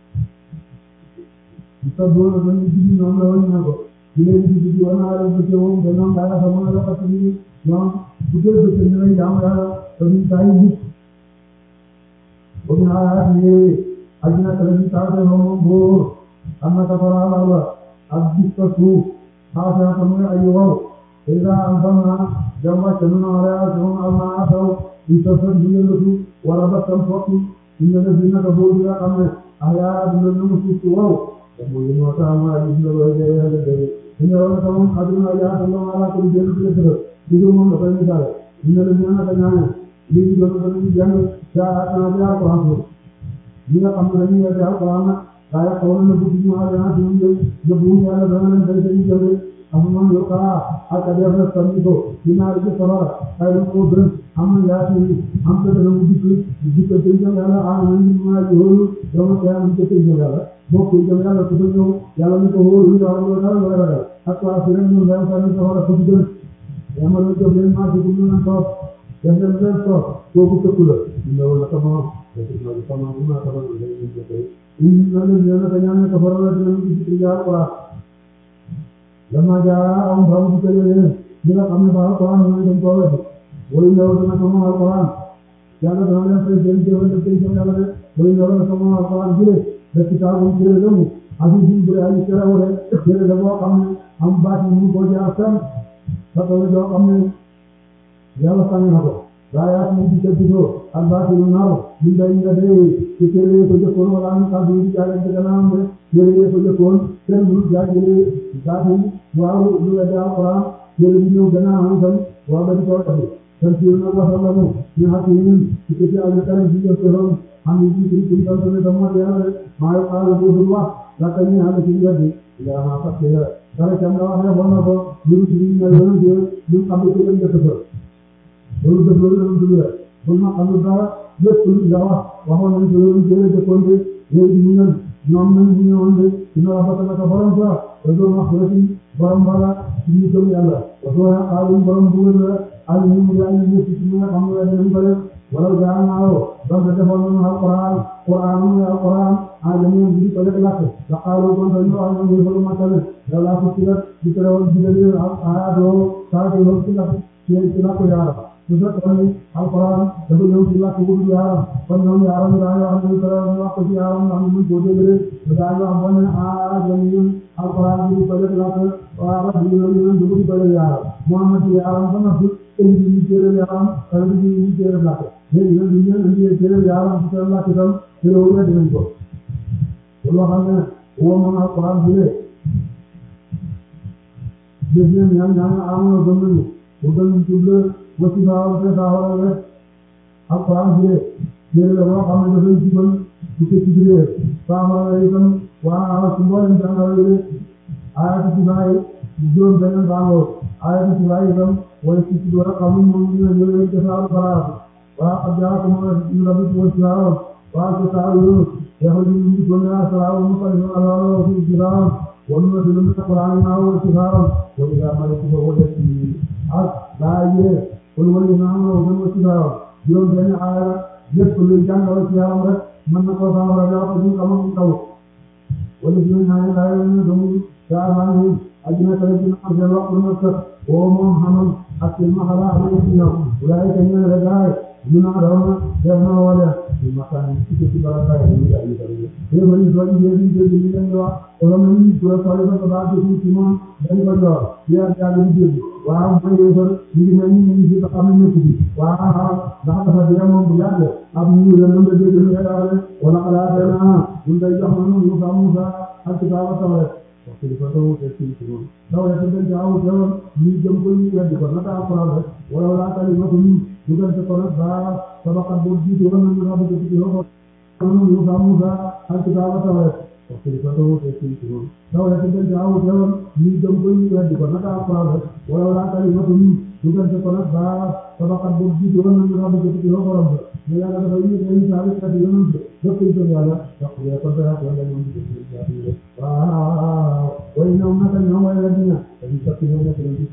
Speaker 1: di sa borom dañuy jigi ñoom la woñ na ko di leen di jigi war naa leen bëccëg moom te ñoom daal sa mën a dafa ci ñoom bu dee bëccëg ñu lay jaamu yàlla te duñ saa yi mukk ba mu xaaraat ni ajina kala ñu taate moom boo am na safara la ak gis ka suuf xaasa ko mu ay wow ida am sama jamba te nu na wala ko am na taw di sa fa di yëngatu wala ba tam fokki ñu ne dina ko boo ya xam ne aya dina nu suuf ci wow te bu ñu ta ma di la way de ya de ñu wala ko moom aduna ya ko ma ala ko di di di di moom la koy misale ñu ne ñu na ka ñaan li di do ko ñu jàng ja na ja ko am ñi nga xam ne dañuy yar alquran waaye xaw na bu ñu ma dana ñu ñu jëbu yàlla dana leen day dañuy jël am man yo ka ak def na tamit ko dina ci sala ay ko gën am na yaa ci am te dana mu dikk dikk te ñu yàlla am ñu ma yoolu dama ko am te ñu yàlla bokku ñu yàlla ko ñu yàlla ñu ko wóolu ñu war lo dara wala dara ak wa fi ñu ñu dafa ñu ko wara ko gën yama ñu jox leen ma ci ñu ñu ko def leen leen ko ko bu ko la ñu la ko mo ñu sama ñu ma ko ñu ñu ko ñu ñu ñu ñu ko ñaan ko borom la ñu ci jaar ko lama jaa am baam ci tele ni nga xam ne ba Alquran ñu dañ ko wéddi wala ñëw dana ko mo Alquran yàlla dana leen fay seen jëfal de tey yàlla de wala ñëw dana ko mo Alquran jële de ci taabu jële lamu adu ci bu ay teraw de jële da boo xam ne am baat ñu ko jaar sam fa ko do xam ne yàlla sañ na ko daa ñu ci ci do ak baat yu naaw ñu day nga de ci tele ko jëkkoon wala ñu ka du jaar de ganaam de yéen ko jëkkoon kenn du jaajële baatu waaw lu la daa Alquran yéen ñu ñëw gannaaw am tam waaw dañ ko def tan ci na wax la mu ñu xati ñun ci ci ay tan ci ko ron am ñu ci ci tan tan dama yàlla ma yo xaaru bu dul wax la tan ñu ala ci yeddi ya ma fa ci dara ci am la wax ne bon na ko ñu ci ñu ñal ñu ñu xam ko ñu def ko loolu def loolu ñu dul rek bu ma xam dara lépp lu la wax waxoon nañ ko ñu jële de kon de léegi ñu ñal ñoom nañ ñu ñëwoon de dina rafet naka borom sa te doon wax rek borom bala ci ñu gëm yàlla wato ya xaalum borom bugal la ay ñu mu yaay ñu ci ñu nga xam ne dañ ko def wala jaanaaw donc defoon nañu Alquran Quran mu Alquran a dañu di ko def lakk da xaalu kon dañu wax ñu ko matale da la ko ci rek di ko woon di leen a do sa ko ci lakk ci ci lakk yàlla su fekkoon ni Alquran dafa ñëw ci lakk bu yaaram kon ñoom yaaram daa yoo xam ne ñu wax ko ci yaaram ndax ñu ko déglee daa yoo xam ne ah dañu Alquran bi ko def lakk waaw ñu ñu ñu dugg ci bële yaaram Muhammad yaaram ba noppi indi ñu téere yaaram ak ñu ñu téere lakk léegi nag ñu ñu indi téere yaaram ci seen lakk itam te loolu rek dinañ ko loo xam ne woo moom Alquran bi lee def leen ñaan ñaan amoon gëm nañu bu gëm tuble wasi baaw te baaw rek Alquran bi lee téere la boo xam ne dafay jubal du ko ci biir saafara itam waa su mboolem jàngoro yi ayatu ci bàyyi juróom benn bàngoo ayatu ci bàyyi itam wala ci ci door a xam moom ñu ne ñëwee ci saaru baraatu waa ab jaako mo ñu la bi wasi baaw waa ci saaru yoonu yaxu ñu ñu ko na saaru mu fa ñu ala fi jiram wonu na dum Alquran na wa ci saaru wa ila maliki wa wala ci ak daaye wala wala na ma wa ci saaru juróom benn ayatu lépp luy jàngoro ci yaram rek mën na ko saafara yaa ko ñu xamam taw wala ñu ñaan la ñu domu jaarani ajina kala ci na jël wax lu ko o moom xamal ak ci mahala ala ci ñoo wala ay ñu la gaay ñu na daw def na wala ci makan ci ci baraka yi ñu ay yi e bari do ñu ñu ñu ñu ñu wax wala ñu ñu ko sale ba ba ci ci moom dañ ko jox ya ya ñu jël waaw mooy ñu ngi mel ni ñu ngi ci xam ne ci waaw ndax dafa dee moom bu yàgg am ñu leen mën a dégg ñu xalaat wala xalaat na ñun day jox nañu Musa Musa ak kitaaba tawret wax dëgg fa taw te ci ci moom tawret dañ ca awu teewoon ñu jëm ko ñu weddi ko naka alquran rek wala wala kalimatu ñu duggante ko nag ba sabaqat bu jiitu woon nañu rabbi ko ci loxo Musa Musa ak kitaaba tawret wax dëgg fa taw te ci ci moom tawret dañ ca awu teewoon ñu jëm ko ñu weddi ko naka alquran rek wala wala kalimatu ñu duggante ko nag ba sabaqat bu jiitu woon nañu rabbi ko ci loxo rabbi mais yàlla dafa yi ay saa yi kat yoon dëkk yi doon yàlla wax dëgg ko dara wala ñoom ci ci waaw way ñoom naka ñoom way la dina dañu takk ñoom nekk ci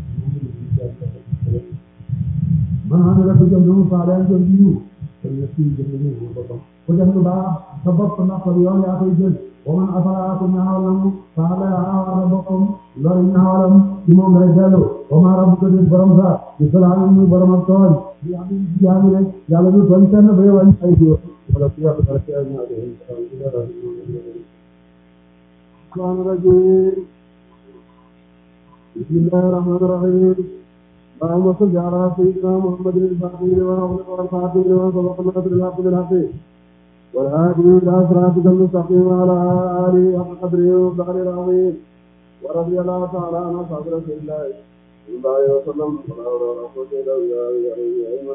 Speaker 1: man xam nga ko jëm doomu faale ak jëm diñu te ñu ci jëm ñu ko boppam ko jëm lu baax sa bopp na ko yoon yaa koy jël wa man afara ko ñaawlam faala yaa boppam lor ñaawalam ci moom lay dellu wa ma rabbuka di borom sa di salaam muy borom ak tooñ di am ci jaami rek yàlla du tooñ kenn bay wañ ay góor wala ci yàlla barke ay ñaar Qur'an rajim bismillahir rahmanir rahim اللهم صل على سيدنا محمد الفاتح لما أغلق والفاتح لما سبق الناصر الحق بالحق والهادي إلى صراطك المستقيم وعلى آله حق قدره ومقداره العظيم ورضي الله تعالى عن أصحاب رسول الله صلى الله عليه وسلم ولا حول ولا قوة إلا بالله العلي العظيم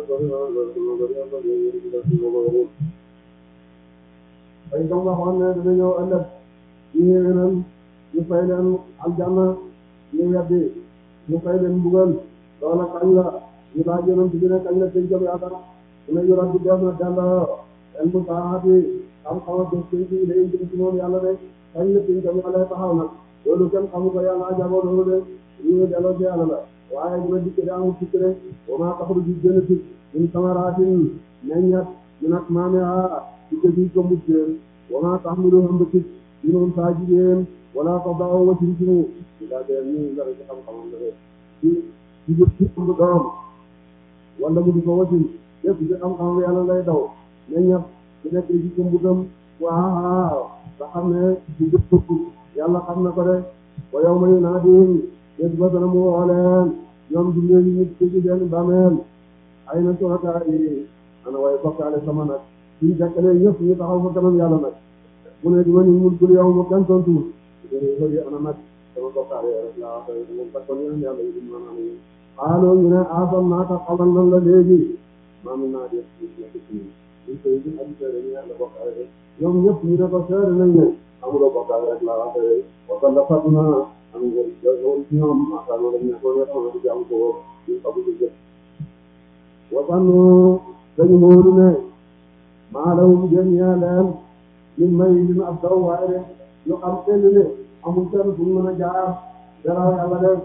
Speaker 1: ay dom waxoon ne dina ñëw ëllëg ñu ñëwee nan ñu fay leen aljanna ñu weddi ñu fay leen mbugal loola kañ la ñu laaj yonent bi ne kañ la seen jëm yaakaar su ne yorat bi def na delloo elmu saati xam-xama def seen ci day jëm ci moom yàlla de kañ la seen jëm yàlla taxaw nag loolu kenn xamu ko yàlla jagoo loolu de ñu delloo ci yàlla la waaye dina dikk de amul sikk de wa maa taxruju génn ci min samaraatin meññat ñu nag maame a ci jëfi ko mujj wa maa taxmilu ëmb ci juróom saa jigéen wala ko daaw wacin ci mu ila de ñu dara ci xam-xamam la de ci ci jëf ci ëmb doom wala mu di ko wacin lépp ci xam-xamam yàlla lay daw meññat ci nekk ci ko mbugam waaw nga xam ne ci jëf yàlla xam na ko de wa yow ma yunaadihim yéen ba dana mu woo leen ñoom dundee yi nit ci seen bàmmeel ay na suraka yi ana way bokkaale sama nag suñu jàkkalee ñëpp ñu taxaw fa kanam yàlla nag mu ne dima ni mulkul yow ma kenn tontu léegi ana nag sama bokkaale rek laa wax moom takkoon yéen yàlla yi di maanaam yi xaaloo ñu ne aasam naata xamal nan la léegi maami naa def nekk ci ñu koy di am seede ñu yàlla bokkaale rek ñoom ñëpp ñu ne ko seede nañ ne amuloo bokkaale rek laa wax wakal la fatuna am nga loolu ci ñoom maakaar loolu ne ko yëpp na di jàmm ko ñu xamu ci jëf wasannu dañu moolu ne maalawum jën yaa leen ñun may ñu ab daw waaye de ñu xam kenn ne amul kenn fu mën a jaar dara yàlla def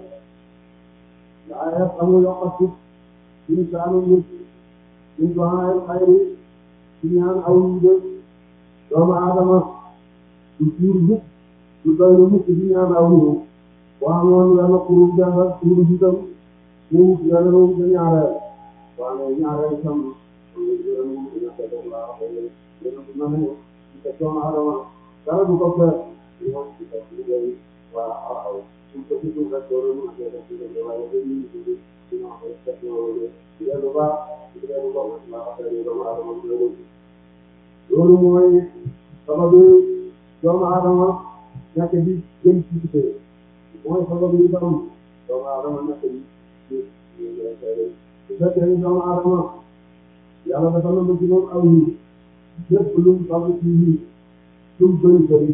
Speaker 1: waaye xamu yokk suuf suñu saanu nit suñ doxaayal xayri ci ñaan aw ñu de doomu aadama du suur mukk du doy na mukk ci ñaan aw ñu waa moom yàlla kurum jàngal kurum itam kurum yàlla moom sa ñaareel waa ne ñaareel itam doomu aadama dara du ko fekk ñu wax ci ko liggéey waa aw suñ ko ci suñ rek doon mu ak def ci waaye dañuy ñu ci ñu wax rek loolu lu baax lu baax la wax doomu aadama loolu mooy sababu doomu aadama nekk di gën ci ci mooy sababu itam doomu aadama nekk di ci su fekkee ni doomu aadama yàlla dafa nangu ci moom aw yi lépp lu mu fàgg ci yi lu mu bëri bëri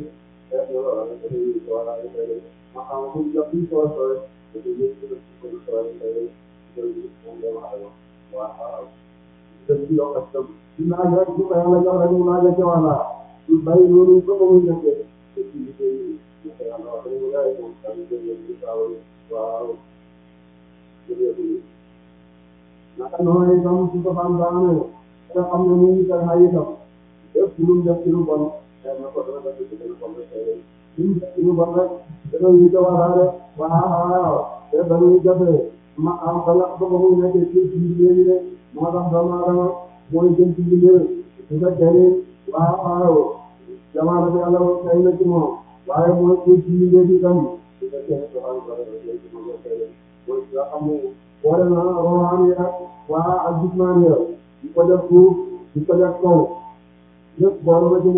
Speaker 1: ma xam bu jot ci soo sooy dafa yëg ci soo sooy waaw dëgg ci yokk ak ci laaj rek bu ko yàlla jox rek mu laaj ci wàlla du bàyyi loolu ko ko muy nekkee te ci liggéey yi ko yàlla wax rek mu yaay moom tamit jëlee ci waaw waaw jëlee naka noonu itam su ko fam daane nga xam ne mu ngi koy xay itam lépp lu mu def ci lu bon xëy na ko dana def ci lu bon rek lu mu def ci lu bon rek dana ñu ko waxaale waaw waaw te dañuy jafe ma am ba nga ba mu nekkee ci ci liggéey rek moo tax doomu aadama mooy gën ci liggéey su fekkee ni waaw waaw jamono bi yàlla xëy na ci moom waaye mooy ci ci liggéey bi tam su fekkee ni dafa am dara rek ci moom mooy nga xam ne boole na roxaani ak waa ak jismaani di ko def suuf di ko def kaw lépp boole na ci moom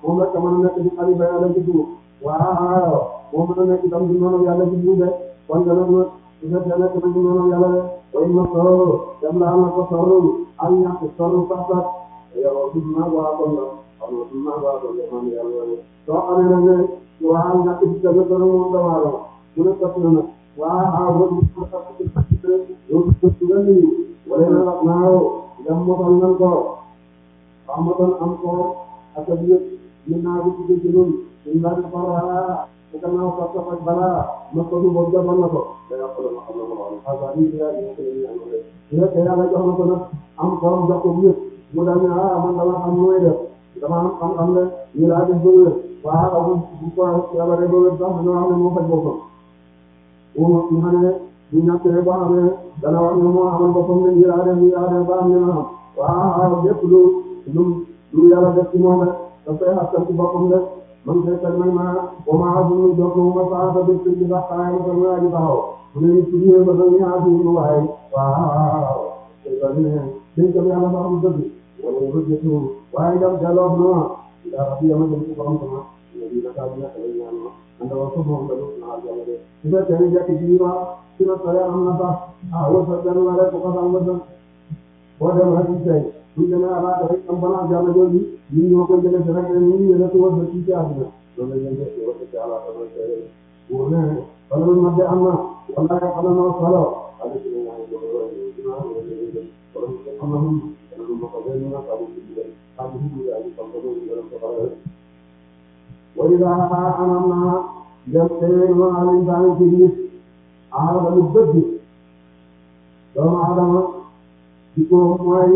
Speaker 1: moom la mën a nekk ci xalifa yàlla ci suuf waaw moom mën a nekk itam ci noonu yàlla ci suuf de kon nga nag nag su fekkee nekk na ci noonu yàlla de way ma soro dem la am na ko soro ak ñàkk soro sax sax yow gis naa ko waa kon la xam nga gis naa ko waa kon la man yàlla soo xamee nag ne waaw ñàkk ci dëgg dëgg moom dama la mu ne ko na nag waaw loolu loolu gëstu nga nii wala na la naaw dem motal nan ko wax motal am ko ak ak yëpp mën naa ko tuddee ci ñun ñu naan ko balaa te gannaaw sax sax ak balaa ma ko du boobu defoon na ko day wax la ma xam la ma wax xaaral lii di yaay ñu ko ñu am rek su fekkee yàlla jox na ko nag am ko jox ko yëpp mu daal ne ah man dama xam lu may def dama am xam-xam ne ñu laa def ba wér waaw bu ko yàlla rek ba wér sax dina wax ne moo faj boppam ñu xam ne ñu ñàkkee boo xam ne dana wax ne moo amal boppam ne ñu laa def ñu laa def ba am ñu na xam waaw lépp lu lu lu yàlla def ci moom rek daf koy xasal ci boppam rek man de teg nag ma ba ma ajuñu jot ma saa sa def ci sax xaay ma sama aji taxaw mu ne nit ñi ba sa ñaar ci ñu waaye waaw te ba ne dañ ko yàlla ba am dëgg wala ñu bëgg ci waaye dem jaloo na daa rabbi yama dem ci borom sama ne dina ka bu nekk lay ñaan ma anda wa sama da lu na yàlla de su fekkee ne jekk ci ma ci na sare am na sax ah wa sa benn la rek ko sa am sa boo dem rek ci tey ñu gën a alaaka rek am balaa jàll jooju ñun ñoo koy jëlee si rek ñu ngi yële si wàllu ci àdduna loolu la ñuy def ci wàllu ci alaaka mooy tey bu ne wala lu mag am na wala nga xam ne noo solo ala ci ñaan ko wala ñu dinaa wala ñu dem wala ñu xam na ñu wala lu ma ko benn na ko ci biir am ci biir ay xam ko ñu gën ko xala wa ila anamna dem tey ma alin tan ci biir ala lu dëgg doomu adama ci ko mooy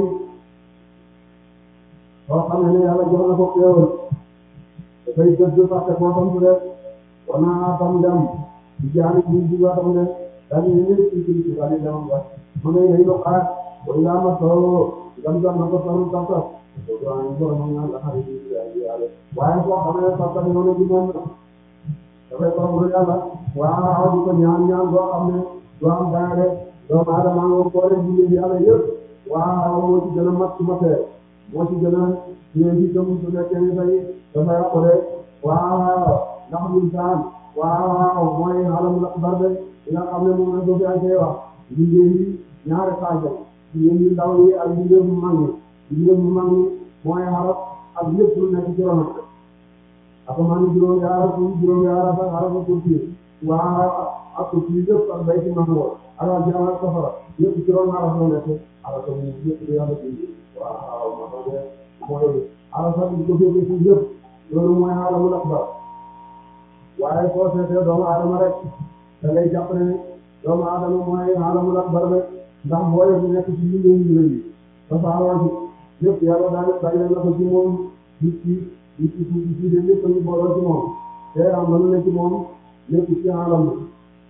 Speaker 1: soo xamee ne yàlla jox na ko xéewal dafay gëstu fàtte koo tam su def wana tam dem di jaani ci juga tam de dañu ne ñëpp ci ci dañu dem ba mu ne yey lo xaat way la ma solo gam gam na ko solo tam tam do do ay do mo na la xari ci ay yàlla waaye soo xamee ne sax dañu ne ci moom dafay ko bu yàlla waaw di ko ñaan ñaan boo xam ne do am daare doomu aadama ngo ko rek di yàlla yëpp waaw moo ci gën a mat ci matee moo ci gën a ñëw ci comme su nekkee ni tey dafay rappelé waaw ndax ñu saan waaw mooy alamul akbar de nga xam ne moom la doo fi ay koy wax liggéey yi ñaari xaajal liggéey yu ndaw yi ak liggéey bu mag yi liggéey bu mag yi mooy xaraf ak lépp lu nekk ci ronam asamaan juróom yaara suuf juróom yaara sax xarafa kursi waaw ak kursi yëpp ak bay ci mangoor ak ak jaam ak safara yëpp ci ron xaraf la nekk xarafa mu yëpp di yàlla bindi waaw ma tax de mooy xarafa bi ko féete ci yëpp loolu mooy alamul akbar waaye soo seetee doomu aadama rek da ngay jàpp ne doomu aadama mooy alamul akbar rek ndax mbooye bi nekk ci liggéey yi yi tasaaroo ci lépp yàlla daal bàyyi na ko ci moom nit ki nit ki ci ci de lépp ñu booloo ci moom te am na lu ne ci moom lépp ci alam la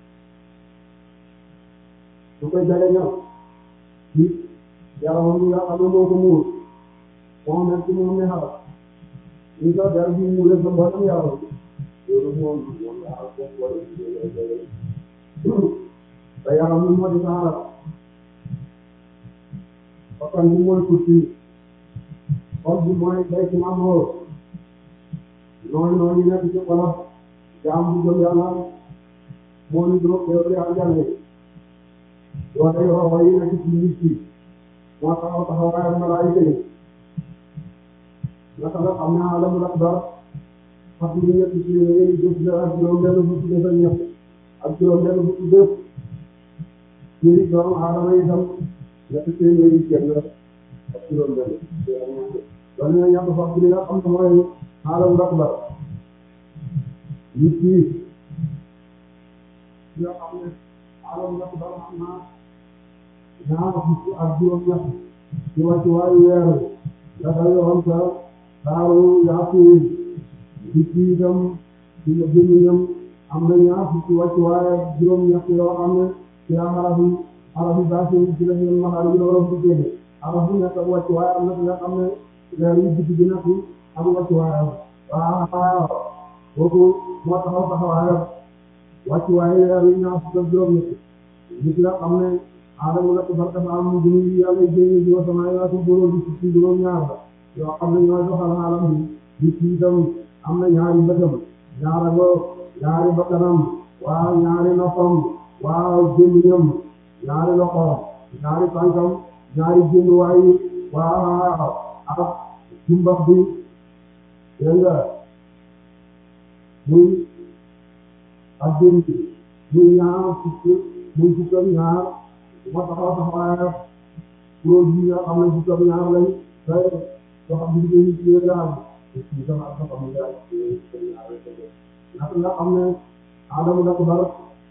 Speaker 1: su koy jage ñëw nit yàlla moom nga xam ne moo ko muur moom nekk ci moom ne xala ñu ko dal bi muur rek ba mbootam yàlla loolu moom moom la ak ko wala te yàlla moom moo di saxara bakkan bi mooy kursi xol bi mooy day ci mamoor noonu noonu nekk ci xolam jaam bu gëm yàlla moo ni doo xeewali aljanna doo day roxo yi nekk ci nit ki moo taxaw taxawaayam malaayika yi naka nga xam ne alamul akbar xam ni ñett ci yéen jëf la ak juróom benn fukki def ak ñett ak juróom benn fukki def ci doomu aadama yi tam ñett téeméeri kenn ak juróom benn loolu ñu ñett fukk li nga xam ne mooy alamul akbar nit ki yoo xam ne alamul akbar xam naa ñaar fukki ak juróom ñett ci wàccu waayu weer nga day yoon sa saaru yaatu nit ki itam ci jëmmiñam am na ñaar fukki wàccu waaye juróom ñett yoo xam ne ci xaraf yi xaraf yi baasi ci la ñu maxaar yi doon bu génne xaraf bu nekk wàccu waaye am na nga xam ne weer yi digg bi nekk am wàccu waaye waaw kooku moo taxaw taxawaayam wàccu waaye weer yi ñaar fukk ak juróom ñett nit nga xam ne aadama la ko barka ba am jëmi yàlla jëmi ji wa sama yaatu borom bi ci juróom ñaar la yoo xam ne ñoo doxal alam bi nit ki itam am na ñaari bëtam ñaara go ñaari bakkanam waaw ñaari noppam waaw gémmiñam ñaari loxo ñaari tànkam ñaari jënduwaay waaw ak jumbax bi dégg nga muy ak jën bi muy ñaar fukki muy fukk ak ñaar moo taxaw taxawaay kuréel yi nga xam ne fukk ak ñaar lañ te soo xam ne liggéey ci yéen daal ci sama ak sama mu daal ci ñaar naka nga xam ne Adamu la ko bar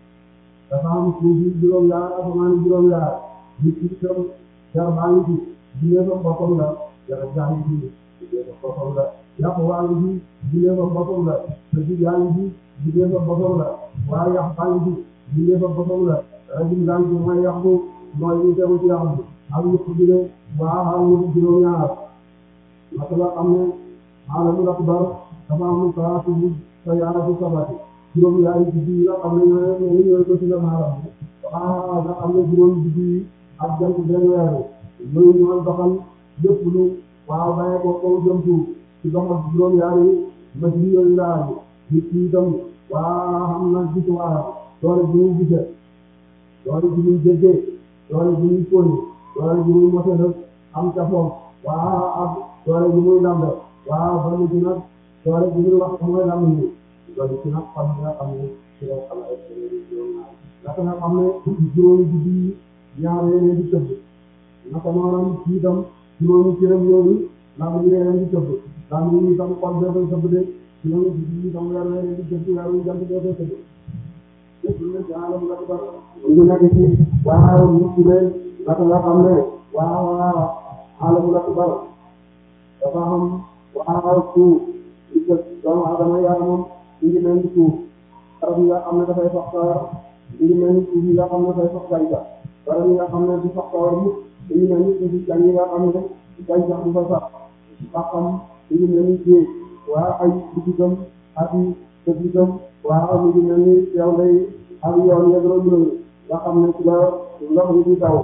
Speaker 1: dafa am suuf yi juróom-ñaar asamaan juróom-ñaar nit ki itam jar baa ngi fi jigéen sa boppam la jar jaa ngi fi jigéen sa boppam la yàq waa ngi fi jigéen sa boppam la te ji jaa ngi fi jigéen sa boppam la waaye yàq baa ngi fi jigéen sa boppam la rajim gaa ngi fi mooy yàq bu mooy ñu tegu ci yàq bi ak ñu ko jigéen waa xam ñu juróom-ñaar naka la xam ne Alamul akbar dafa am salaatu bu sa yaara bu sabati juróom-ñaari guddi yi nga xam ne ñooy ñooy ko ci la maaram waaw nga xam ne juróom guddi yi ak jant benn weeru ñooy ñooy doxal lépp lu waaw bàyyee ko kaw jëm suuf ci doxal juróom-ñaari ma ci yooyu laaj nit ki itam waaw xam na gis waaram doole ji muy gisee doole ji muy déggee doole ji muy fóoni doole ji muy mose nag am ca foofu waaw ak doole ji muy lambe waaw ba ñu ci nag doole ji muy wax mooy lambe ni loolu ci nag xam nga xam ne ci la xam ay juróom-ñaar naka nga xam ne juróomi guddi yi ñaar yooyu di tëbb naka noonu ci itam juróomi cëram yooyu ndax ñu leen di tëbb ndax ñu itam xol bee koy tëbb de juróomi guddi yi itam weer leen di tëbb weer wu jant bee koy tëbb lépp lu ne ci alam la ko ñu nekk ci waaw nit ki leen naka nga xam ne waaw waaw alam la ko bar dafa am waaw suuf di tëb doomu adama yaramam ñu ngi mel ni suuf garab yi nga xam ne dafay sax sawar ñu ngi mel ni suuf yi nga xam ne dafay sax gàncax garab yi nga xam ne du sax sawar mukk ñu ngi mel ni suuf yi yi nga xam ne gàncax du fa sax saxam ñu ngi mel ni géej waa ay butitam ak i tëbitam waa ñu ngi mel ni yow day ak yoon yegro juróomi nga xam ne ci la ndox yi di daw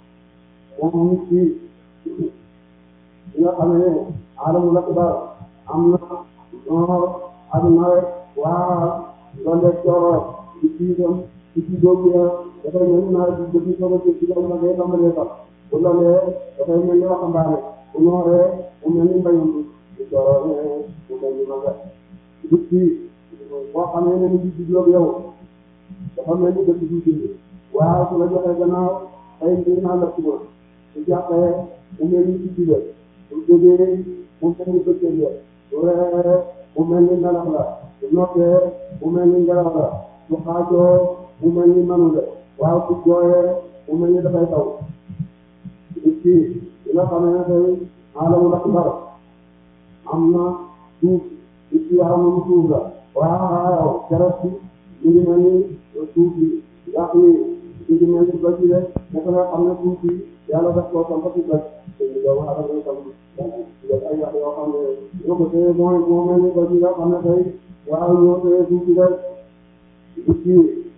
Speaker 1: moom nit ki nga xam ne alamul akbar am na noor ak nawet waa loolu cooro ci ci itam ci ci doomu ya dafay mel ni nawet bi depuis soog a jël ci loolu nag day tàmbalee sax bu loolee dafay mel ni waxambaane bu nooree mu mel ni mbayam bu cooro ne mu mel ni maga nit ki boo xamee ne ni di jubloog yow dafa mel ni dëkk bi jënd waaw su la joxee gannaaw ay mbir naa la suba su jàppee mu mel ni ci jubal su jógee mu mel ni bëccëg la su reeree mu mel ni ngelaw la su noppee mu mel ni ngelaw la su xaajoo mu mel ni manu la waaw su jooyee mu mel ni dafay taw nit ki li nga xam ne tey alamul akbar am na suuf nit ki yaramam suuf la waaw keroog bi ñu ngi mel ni suuf bi yàq yi ñu ngi mel ni doj yi de naka nga xam ne suuf bi yàlla def koo samp ci doj te ñu doon wax ak tam ay yàq yoo xam ne ñoo ko téye mooy moo mel ni doj yi nga xam ne tey waaw ñoo téye suuf bi rek nit ki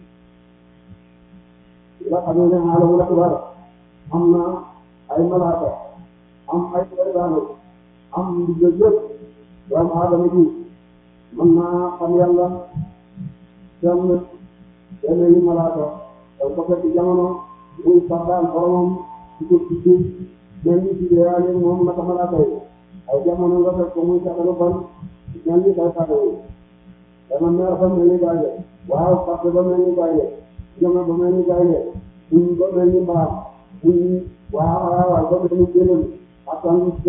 Speaker 1: nga xam ne alamul akbar am na ay malaaka am ay saytaane am ndigal yëpp doomu aadama bi mën naa xam yàlla kenn kenn yi malaaka dañ ko fekk jamono muy saxdaan boromam ci ko ci suuf mel ni ci deyaale moom naka malaaka yi ay jamono nga fekk ko muy saxalu ban mel ni kay saxde yi dama mer ba mel ni gaynde waaw saxde ba mel ni gaynde jome ba mel ni gaynde buñ ba mel ni mbaam buñ waaw waaw ba mel ni jëlem ak